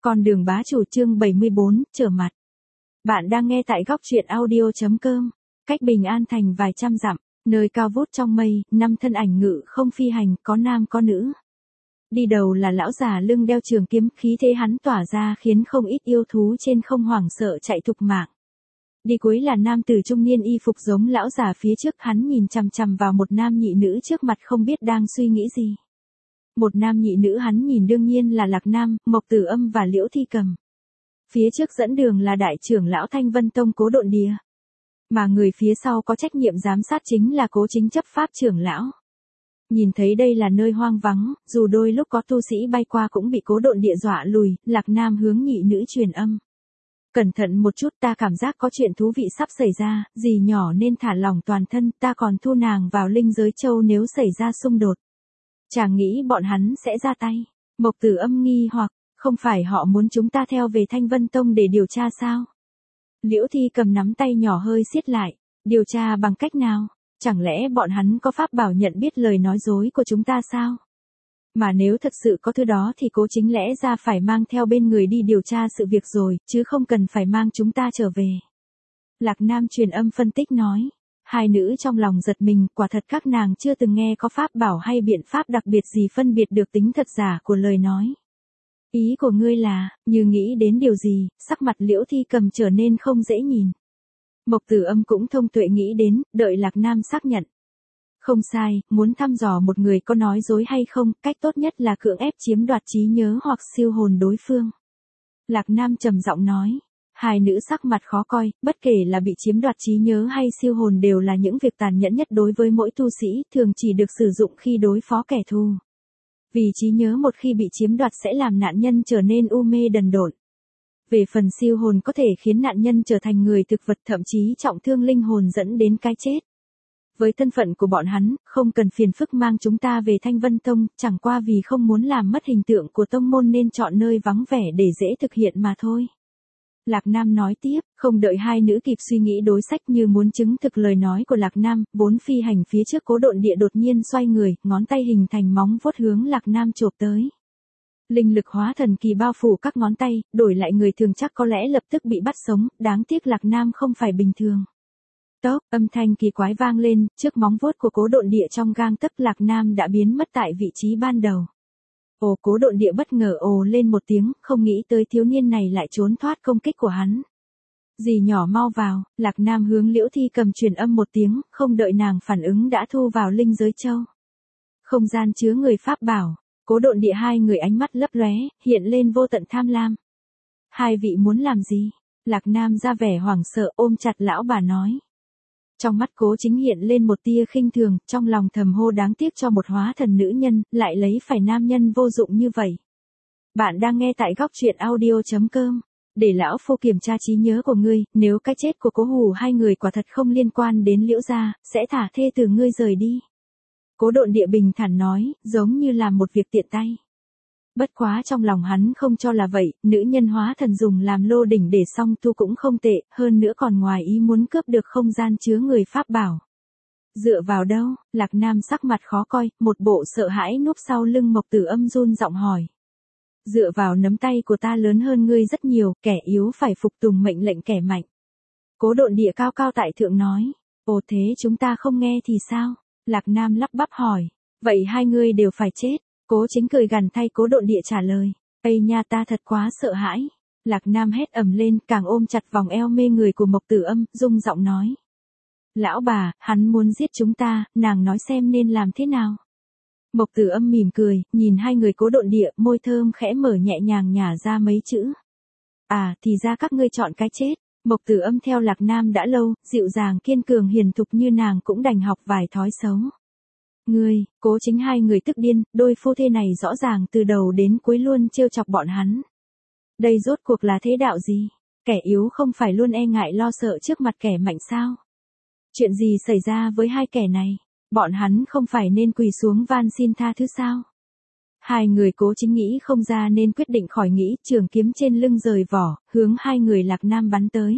Con đường bá chủ chương 74, trở mặt. Bạn đang nghe tại góc truyện audio.com. Cách Bình An thành vài trăm dặm, nơi cao vút trong mây, 5 thân ảnh ngự không phi hành, có nam có nữ. Đi đầu là lão già lưng đeo trường kiếm, khí thế hắn tỏa ra khiến không ít yêu thú trên không hoảng sợ chạy thục mạng. Đi cuối là nam tử trung niên y phục giống lão già phía trước, hắn nhìn chằm chằm vào một nam nhị nữ trước mặt không biết đang suy nghĩ gì. Một nam nhị nữ hắn nhìn đương nhiên là Lạc Nam, Mộc Tử Âm và Liễu Thi Cầm. Phía trước dẫn đường là đại trưởng lão Thanh Vân Tông Cố Độn Địa. Mà người phía sau có trách nhiệm giám sát chính là Cố Chính chấp pháp trưởng lão. Nhìn thấy đây là nơi hoang vắng, dù đôi lúc có tu sĩ bay qua cũng bị Cố Độn Địa dọa lùi, Lạc Nam hướng nhị nữ truyền âm. Cẩn thận một chút, ta cảm giác có chuyện thú vị sắp xảy ra, dì nhỏ nên thả lỏng toàn thân, ta còn thu nàng vào linh giới châu nếu xảy ra xung đột. Chàng nghĩ bọn hắn sẽ ra tay. Mộc Tử Âm nghi hoặc, không phải họ muốn chúng ta theo về Thanh Vân Tông để điều tra sao? Liễu Thi Cầm nắm tay nhỏ hơi siết lại. Điều tra bằng cách nào? Chẳng lẽ bọn hắn có pháp bảo nhận biết lời nói dối của chúng ta sao? Mà nếu thật sự có thứ đó thì Cố Chính lẽ ra phải mang theo bên người đi điều tra sự việc rồi, chứ không cần phải mang chúng ta trở về. Lạc Nam truyền âm phân tích nói. Hai nữ trong lòng giật mình, quả thật các nàng chưa từng nghe có pháp bảo hay biện pháp đặc biệt gì phân biệt được tính thật giả của lời nói. Ý của ngươi là, như nghĩ đến điều gì, sắc mặt Liễu Thi Cầm trở nên không dễ nhìn. Mộc Tử Âm cũng thông tuệ nghĩ đến, đợi Lạc Nam xác nhận. Không sai, muốn thăm dò một người có nói dối hay không, cách tốt nhất là cưỡng ép chiếm đoạt trí nhớ hoặc siêu hồn đối phương. Lạc Nam trầm giọng nói. Hai nữ sắc mặt khó coi, bất kể là bị chiếm đoạt trí nhớ hay siêu hồn đều là những việc tàn nhẫn nhất đối với mỗi tu sĩ, thường chỉ được sử dụng khi đối phó kẻ thù. Vì trí nhớ một khi bị chiếm đoạt sẽ làm nạn nhân trở nên u mê đần độn. Về phần siêu hồn có thể khiến nạn nhân trở thành người thực vật, thậm chí trọng thương linh hồn dẫn đến cái chết. Với thân phận của bọn hắn, không cần phiền phức mang chúng ta về Thanh Vân Tông, chẳng qua vì không muốn làm mất hình tượng của tông môn nên chọn nơi vắng vẻ để dễ thực hiện mà thôi. Lạc Nam nói tiếp, không đợi hai nữ kịp suy nghĩ đối sách như muốn chứng thực lời nói của Lạc Nam, bốn phi hành phía trước Cố Độn Địa đột nhiên xoay người, ngón tay hình thành móng vuốt hướng Lạc Nam chộp tới. Linh lực hóa thần kỳ bao phủ các ngón tay, đổi lại người thường chắc có lẽ lập tức bị bắt sống, đáng tiếc Lạc Nam không phải bình thường. Tốc, âm thanh kỳ quái vang lên, trước móng vuốt của Cố Độn Địa trong gang tấc Lạc Nam đã biến mất tại vị trí ban đầu. Ồ, Cố Độn Địa bất ngờ ồ lên một tiếng, không nghĩ tới thiếu niên này lại trốn thoát công kích của hắn. Dì nhỏ mau vào, Lạc Nam hướng Liễu Thi Cầm truyền âm một tiếng, không đợi nàng phản ứng đã thu vào linh giới châu. Không gian chứa người pháp bảo, Cố Độn Địa hai người ánh mắt lấp lóe, hiện lên vô tận tham lam. Hai vị muốn làm gì? Lạc Nam ra vẻ hoảng sợ ôm chặt lão bà nói. Trong mắt Cố Chính hiện lên một tia khinh thường, trong lòng thầm hô đáng tiếc cho một hóa thần nữ nhân, lại lấy phải nam nhân vô dụng như vậy. Bạn đang nghe tại góc truyện audio.com. Để lão phu kiểm tra trí nhớ của ngươi, nếu cái chết của Cố Hủ hai người quả thật không liên quan đến Liễu gia, sẽ thả thê tử ngươi rời đi. Cố Độn Địa bình thản nói, giống như làm một việc tiện tay. Bất quá trong lòng hắn không cho là vậy, nữ nhân hóa thần dùng làm lô đỉnh để song tu cũng không tệ, hơn nữa còn ngoài ý muốn cướp được không gian chứa người pháp bảo. Dựa vào đâu? Lạc Nam sắc mặt khó coi, một bộ sợ hãi núp sau lưng Mộc Tử Âm run giọng hỏi. Dựa vào nắm tay của ta lớn hơn ngươi rất nhiều, kẻ yếu phải phục tùng mệnh lệnh kẻ mạnh. Cố Độn Địa cao cao tại thượng nói. Ồ thế chúng ta không nghe thì sao? Lạc Nam lắp bắp hỏi. Vậy hai ngươi đều phải chết. Cố Chính cười gằn thay Cố Độn Địa trả lời. Ây nha, ta thật quá sợ hãi. Lạc Nam hét ầm lên, càng ôm chặt vòng eo mê người của Mộc Tử Âm, rung giọng nói. Lão bà, hắn muốn giết chúng ta, nàng nói xem nên làm thế nào? Mộc Tử Âm mỉm cười, nhìn hai người Cố Độn Địa, môi thơm khẽ mở nhẹ nhàng nhả ra mấy chữ. À, thì ra các ngươi chọn cái chết. Mộc Tử Âm theo Lạc Nam đã lâu, dịu dàng kiên cường hiền thục như nàng cũng đành học vài thói xấu. Ngươi, Cố Chính hai người tức điên, đôi phu thê này rõ ràng từ đầu đến cuối luôn trêu chọc bọn hắn. Đây rốt cuộc là thế đạo gì? Kẻ yếu không phải luôn e ngại lo sợ trước mặt kẻ mạnh sao? Chuyện gì xảy ra với hai kẻ này? Bọn hắn không phải nên quỳ xuống van xin tha thứ sao? Hai người Cố Chính nghĩ không ra nên quyết định khỏi nghĩ, trường kiếm trên lưng rời vỏ, hướng hai người Lạc Nam bắn tới.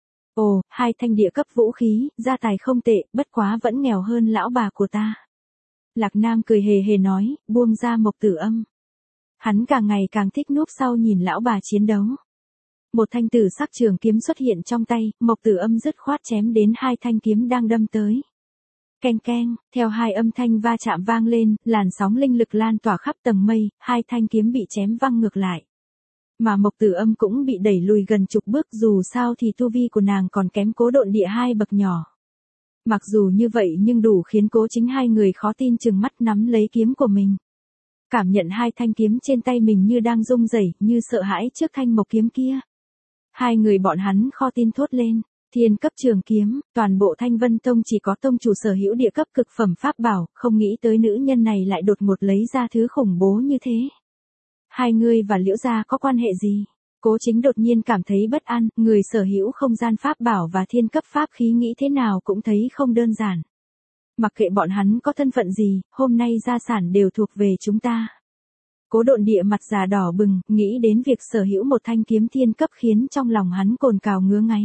Ồ, hai thanh địa cấp vũ khí, gia tài không tệ, bất quá vẫn nghèo hơn lão bà của ta. Lạc Nam cười hề hề nói, buông ra Mộc Tử Âm. Hắn càng ngày càng thích núp sau nhìn lão bà chiến đấu. Một thanh tử sắc trường kiếm xuất hiện trong tay, Mộc Tử Âm dứt khoát chém đến hai thanh kiếm đang đâm tới. Keng keng, theo hai âm thanh va chạm vang lên, làn sóng linh lực lan tỏa khắp tầng mây, hai thanh kiếm bị chém văng ngược lại. Mà Mộc Tử Âm cũng bị đẩy lùi gần chục bước, dù sao thì tu vi của nàng còn kém Cố Độn Địa hai bậc nhỏ. Mặc dù như vậy nhưng đủ khiến Cố Chính hai người khó tin chừng mắt nắm lấy kiếm của mình. Cảm nhận hai thanh kiếm trên tay mình như đang rung rẩy, như sợ hãi trước thanh mộc kiếm kia. Hai người bọn hắn khó tin thốt lên, thiên cấp trường kiếm, toàn bộ Thanh Vân Tông chỉ có tông chủ sở hữu địa cấp cực phẩm pháp bảo, không nghĩ tới nữ nhân này lại đột ngột lấy ra thứ khủng bố như thế. Hai người và Liễu gia có quan hệ gì? Cố Chính đột nhiên cảm thấy bất an, người sở hữu không gian pháp bảo và thiên cấp pháp khí nghĩ thế nào cũng thấy không đơn giản. Mặc kệ bọn hắn có thân phận gì, hôm nay gia sản đều thuộc về chúng ta. Cố Độn Địa mặt già đỏ bừng, nghĩ đến việc sở hữu một thanh kiếm thiên cấp khiến trong lòng hắn cồn cào ngứa ngáy.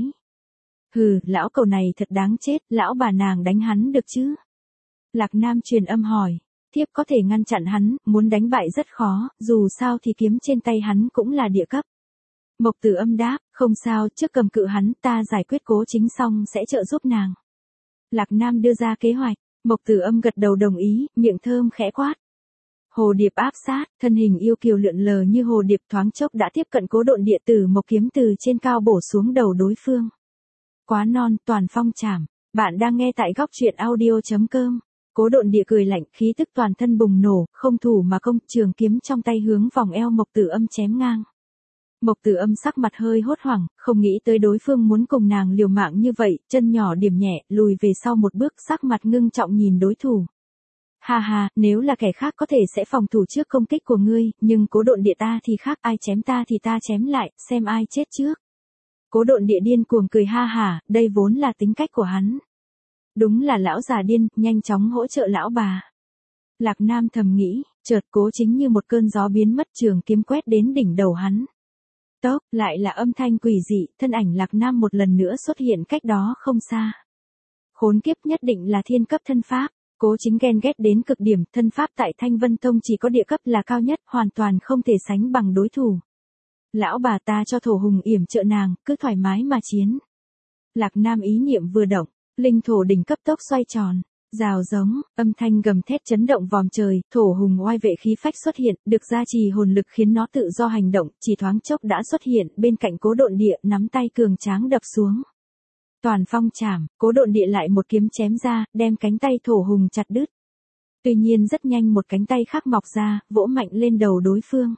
Hừ, lão cẩu này thật đáng chết, lão bà nàng đánh hắn được chứ? Lạc Nam truyền âm hỏi, thiếp có thể ngăn chặn hắn, muốn đánh bại rất khó, dù sao thì kiếm trên tay hắn cũng là địa cấp. Mộc Tử Âm đáp, không sao, trước cầm cự hắn, ta giải quyết Cố Chính xong sẽ trợ giúp nàng. Lạc Nam đưa ra kế hoạch, Mộc Tử Âm gật đầu đồng ý, miệng thơm khẽ quát. Hồ điệp áp sát, thân hình yêu kiều lượn lờ như hồ điệp thoáng chốc đã tiếp cận Cố Độn Địa, Tử Mộc kiếm từ trên cao bổ xuống đầu đối phương. Quá non, toàn phong chảm. Bạn đang nghe tại góc truyện audio.com. Cố Độn Địa cười lạnh, khí tức toàn thân bùng nổ, không thủ mà công, trường kiếm trong tay hướng vòng eo Mộc Tử Âm chém ngang. Mộc Tử Âm sắc mặt hơi hốt hoảng, không nghĩ tới đối phương muốn cùng nàng liều mạng như vậy, chân nhỏ điểm nhẹ, lùi về sau một bước, sắc mặt ngưng trọng nhìn đối thủ. Ha ha, nếu là kẻ khác có thể sẽ phòng thủ trước công kích của ngươi, nhưng Cố Độn Địa ta thì khác, ai chém ta thì ta chém lại, xem ai chết trước. Cố Độn Địa điên cuồng cười ha hả, đây vốn là tính cách của hắn. Đúng là lão già điên, nhanh chóng hỗ trợ lão bà. Lạc Nam thầm nghĩ, chợt Cố Chính như một cơn gió biến mất, trường kiếm quét đến đỉnh đầu hắn. Tốc, lại là âm thanh quỷ dị, thân ảnh Lạc Nam một lần nữa xuất hiện cách đó không xa. Khốn kiếp, nhất định là thiên cấp thân pháp. Cố Chính ghen ghét đến cực điểm, thân pháp tại Thanh Vân Tông chỉ có địa cấp là cao nhất, hoàn toàn không thể sánh bằng đối thủ. Lão bà ta cho thổ hùng yểm trợ nàng, cứ thoải mái mà chiến. Lạc Nam ý niệm vừa động, linh thổ đỉnh cấp tốc xoay tròn, rào giống, âm thanh gầm thét chấn động vòm trời, thổ hùng oai vệ khí phách xuất hiện, được gia trì hồn lực khiến nó tự do hành động, chỉ thoáng chốc đã xuất hiện bên cạnh Cố Độn Địa, nắm tay cường tráng đập xuống. Toàn phong chảm, Cố Độn Địa lại một kiếm chém ra, đem cánh tay thổ hùng chặt đứt. Tuy nhiên rất nhanh một cánh tay khác mọc ra, vỗ mạnh lên đầu đối phương.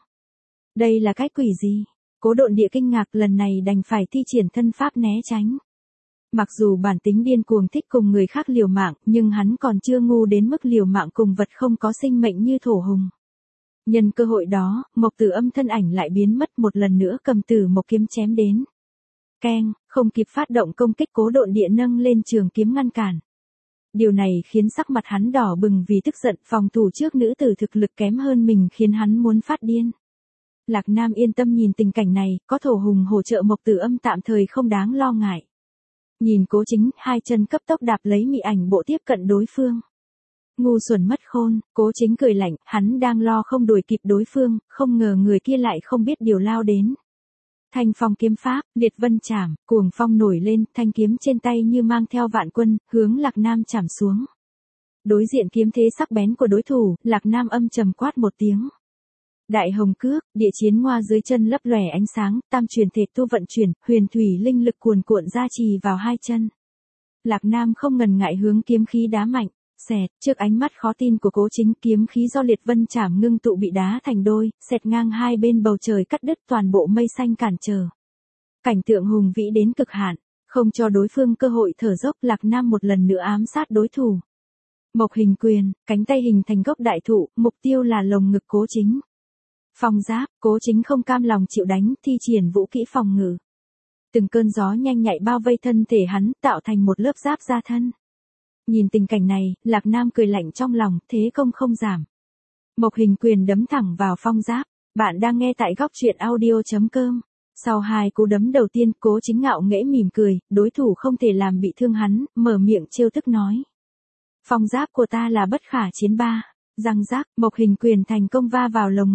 Đây là cái quỷ gì? Cố Độn Địa kinh ngạc, lần này đành phải thi triển thân pháp né tránh. Mặc dù bản tính điên cuồng thích cùng người khác liều mạng, nhưng hắn còn chưa ngu đến mức liều mạng cùng vật không có sinh mệnh như thổ hùng. Nhân cơ hội đó, Mộc Tử Âm thân ảnh lại biến mất, một lần nữa cầm Tử Mộc kiếm chém đến. Keng, không kịp phát động công kích, Cố Độn Địa nâng lên trường kiếm ngăn cản. Điều này khiến sắc mặt hắn đỏ bừng vì tức giận, phòng thủ trước nữ tử thực lực kém hơn mình khiến hắn muốn phát điên. Lạc Nam yên tâm nhìn tình cảnh này, có thổ hùng hỗ trợ Mộc Tử Âm tạm thời không đáng lo ngại. Nhìn Cố Chính, hai chân cấp tốc đạp lấy mị ảnh bộ tiếp cận đối phương. Ngu xuẩn mất khôn, Cố Chính cười lạnh, hắn đang lo không đuổi kịp đối phương, không ngờ người kia lại không biết điều lao đến. Thanh phong kiếm pháp, liệt vân chảm, cuồng phong nổi lên, thanh kiếm trên tay như mang theo vạn quân, hướng Lạc Nam chảm xuống. Đối diện kiếm thế sắc bén của đối thủ, Lạc Nam âm trầm quát một tiếng. Đại hồng cước, địa chiến ngoa dưới chân lấp lòe ánh sáng, tam truyền thể tu vận chuyển, huyền thủy linh lực cuồn cuộn gia trì vào hai chân. Lạc Nam không ngần ngại hướng kiếm khí đá mạnh, xẹt, trước ánh mắt khó tin của Cố Chính, kiếm khí do liệt vân chảm ngưng tụ bị đá thành đôi, xẹt ngang hai bên bầu trời, cắt đứt toàn bộ mây xanh cản trở. Cảnh tượng hùng vĩ đến cực hạn, không cho đối phương cơ hội thở dốc, Lạc Nam một lần nữa ám sát đối thủ. Mộc hình quyền, cánh tay hình thành gốc đại thụ, mục tiêu là lồng ngực Cố Chính. Phong giáp, Cố Chính không cam lòng chịu đánh, thi triển vũ kỹ phòng ngự. Từng cơn gió nhanh nhạy bao vây thân thể hắn, tạo thành một lớp giáp da thân. Nhìn tình cảnh này, Lạc Nam cười lạnh trong lòng, thế công không giảm. Mộc hình quyền đấm thẳng vào phong giáp. Bạn đang nghe tại góc truyện audio.com. Sau hai cú đấm đầu tiên, Cố Chính ngạo nghễ mỉm cười, đối thủ không thể làm bị thương hắn, mở miệng trêu tức nói. Phong giáp của ta là bất khả chiến ba. Răng rác, Mộc hình quyền thành công va vào lồng ngực.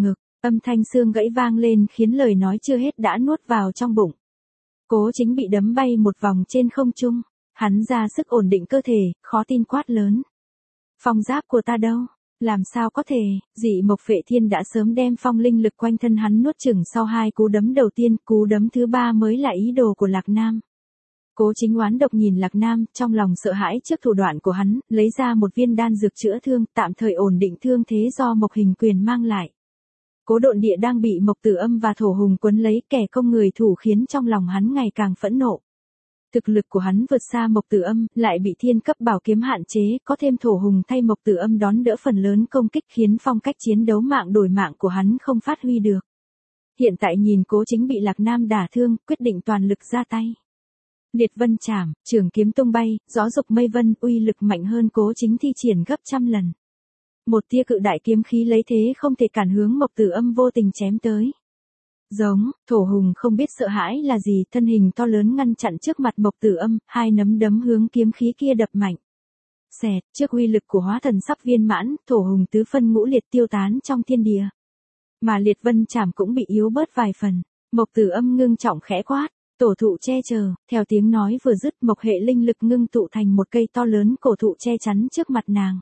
Âm thanh xương gãy vang lên khiến lời nói chưa hết đã nuốt vào trong bụng. Cố Chính bị đấm bay một vòng trên không trung. Hắn ra sức ổn định cơ thể, khó tin quát lớn. Phong giáp của ta đâu? Làm sao có thể, Dị Mộc Phệ Thiên đã sớm đem phong linh lực quanh thân hắn nuốt chửng sau 2 cú đấm đầu tiên, cú đấm thứ 3 mới là ý đồ của Lạc Nam. Cố Chính oán độc nhìn Lạc Nam, trong lòng sợ hãi trước thủ đoạn của hắn, lấy ra một viên đan dược chữa thương, tạm thời ổn định thương thế do Mộc Hình Quyền mang lại. Cố Độn Địa đang bị Mộc Tử Âm và Thổ Hùng quấn lấy, kẻ công người thủ khiến trong lòng hắn ngày càng phẫn nộ. Thực lực của hắn vượt xa Mộc Tử Âm, lại bị thiên cấp bảo kiếm hạn chế, có thêm Thổ Hùng thay Mộc Tử Âm đón đỡ phần lớn công kích khiến phong cách chiến đấu mạng đổi mạng của hắn không phát huy được. Hiện tại nhìn Cố Chính bị Lạc Nam đả thương, quyết định toàn lực ra tay. Liệt Vân Trảm, trường kiếm tung bay, gió dục mây vân, uy lực mạnh hơn Cố Chính thi triển gấp trăm lần. Một tia cự đại kiếm khí lấy thế không thể cản hướng Mộc Tử Âm vô tình chém tới. Giống, Thổ Hùng không biết sợ hãi là gì, thân hình to lớn ngăn chặn trước mặt Mộc Tử Âm, 2 nắm đấm hướng kiếm khí kia đập mạnh. Xẹt, trước uy lực của hóa thần sắp viên mãn, Thổ Hùng tứ phân ngũ liệt tiêu tán trong thiên địa. Mà Liệt Vân Trảm cũng bị yếu bớt vài phần. Mộc Tử Âm ngưng trọng khẽ quát, tổ thụ che chở, theo tiếng nói vừa dứt, mộc hệ linh lực ngưng tụ thành một cây to lớn cổ thụ che chắn trước mặt nàng.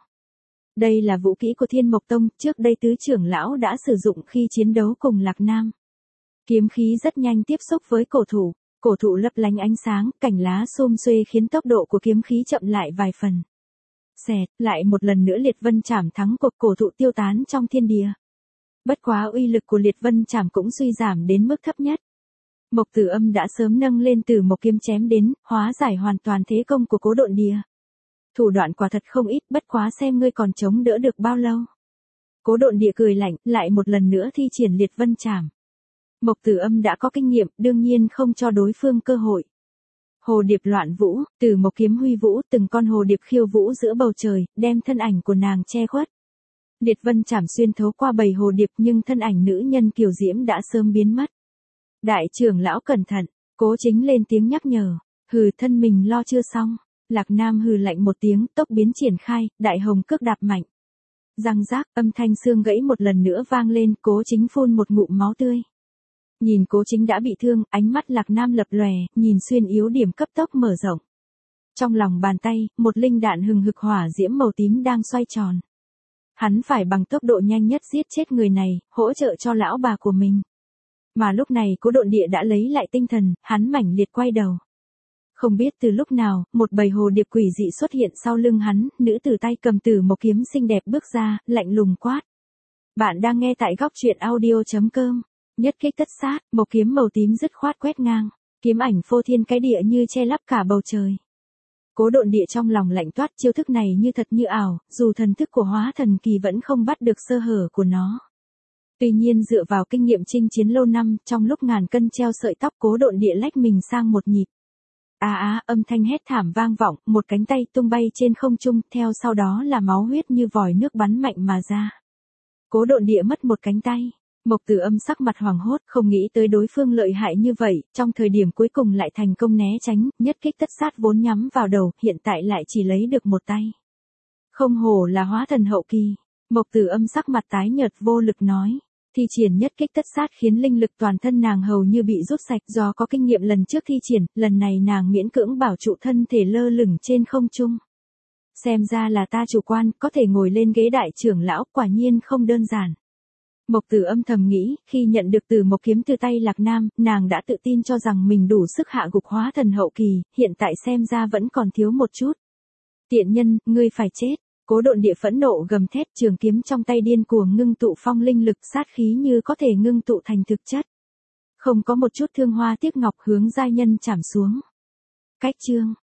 Đây là vũ kỹ của Thiên Mộc Tông, trước đây tứ trưởng lão đã sử dụng khi chiến đấu cùng Lạc Nam. Kiếm khí rất nhanh tiếp xúc với cổ thụ lấp lánh ánh sáng, cành lá xum xuê khiến tốc độ của kiếm khí chậm lại vài phần. Xẹt, lại một lần nữa Liệt Vân Trảm thắng cuộc, cổ thụ tiêu tán trong thiên địa. Bất quá uy lực của Liệt Vân Trảm cũng suy giảm đến mức thấp nhất. Mộc Tử Âm đã sớm nâng lên từ một kiếm chém đến, hóa giải hoàn toàn thế công của Cố Độn Địa. Thủ đoạn quả thật không ít, bất quá xem ngươi còn chống đỡ được bao lâu. Cố Độn Địa cười lạnh, lại một lần nữa thi triển Liệt Vân Trảm. Mộc Tử Âm đã có kinh nghiệm, đương nhiên không cho đối phương cơ hội. Hồ điệp loạn vũ, từ một kiếm huy vũ, từng con hồ điệp khiêu vũ giữa bầu trời, đem thân ảnh của nàng che khuất. Liệt Vân Trảm xuyên thấu qua bầy hồ điệp nhưng thân ảnh nữ nhân kiều diễm đã sớm biến mất. Đại trưởng lão cẩn thận, Cố Chính lên tiếng nhắc nhở, hừ thân mình lo chưa xong. Lạc Nam hừ lạnh một tiếng, tốc biến triển khai, đại hồng cước đạp mạnh. Răng rác, âm thanh xương gãy một lần nữa vang lên, Cố Chính phun một ngụm máu tươi. Nhìn Cố Chính đã bị thương, ánh mắt Lạc Nam lập lòe, nhìn xuyên yếu điểm cấp tốc mở rộng. Trong lòng bàn tay, một linh đạn hừng hực hỏa diễm màu tím đang xoay tròn. Hắn phải bằng tốc độ nhanh nhất giết chết người này, hỗ trợ cho lão bà của mình. Mà lúc này Cố Độn Địa đã lấy lại tinh thần, hắn mãnh liệt quay đầu. Không biết từ lúc nào, một bầy hồ điệp quỷ dị xuất hiện sau lưng hắn, nữ tử tay cầm tử một kiếm xinh đẹp bước ra, lạnh lùng quát. Bạn đang nghe tại góc truyện audio.com. Nhất kích tất sát, một kiếm màu tím dứt khoát quét ngang, kiếm ảnh phô thiên cái địa như che lấp cả bầu trời. Cố Độn Địa trong lòng lạnh toát, chiêu thức này như thật như ảo, dù thần thức của hóa thần kỳ vẫn không bắt được sơ hở của nó. Tuy nhiên dựa vào kinh nghiệm chinh chiến lâu năm, trong lúc ngàn cân treo sợi tóc, Cố Độn Địa lách mình sang một nhịp. Âm thanh hét thảm vang vọng, một cánh tay tung bay trên không trung, theo sau đó là máu huyết như vòi nước bắn mạnh mà ra. Cố Độn Địa mất một cánh tay. Mộc Tử Âm sắc mặt hoảng hốt, không nghĩ tới đối phương lợi hại như vậy, trong thời điểm cuối cùng lại thành công né tránh, nhất kích tất sát vốn nhắm vào đầu, hiện tại lại chỉ lấy được một tay. Không hổ là hóa thần hậu kỳ. Mộc Tử Âm sắc mặt tái nhợt vô lực nói. Thi triển nhất kích tất sát khiến linh lực toàn thân nàng hầu như bị rút sạch, do có kinh nghiệm lần trước thi triển, lần này nàng miễn cưỡng bảo trụ thân thể lơ lửng trên không trung. Xem ra là ta chủ quan, có thể ngồi lên ghế đại trưởng lão, quả nhiên không đơn giản. Mộc Tử Âm thầm nghĩ, khi nhận được từ một kiếm từ tay Lạc Nam, nàng đã tự tin cho rằng mình đủ sức hạ gục hóa thần hậu kỳ, hiện tại xem ra vẫn còn thiếu một chút. Tiện nhân, ngươi phải chết. Cố Độn Địa phẫn nộ gầm thét, trường kiếm trong tay điên cuồng ngưng tụ phong linh lực, sát khí như có thể ngưng tụ thành thực chất. Không có một chút thương hoa tiếc ngọc hướng giai nhân chảm xuống. Cách chương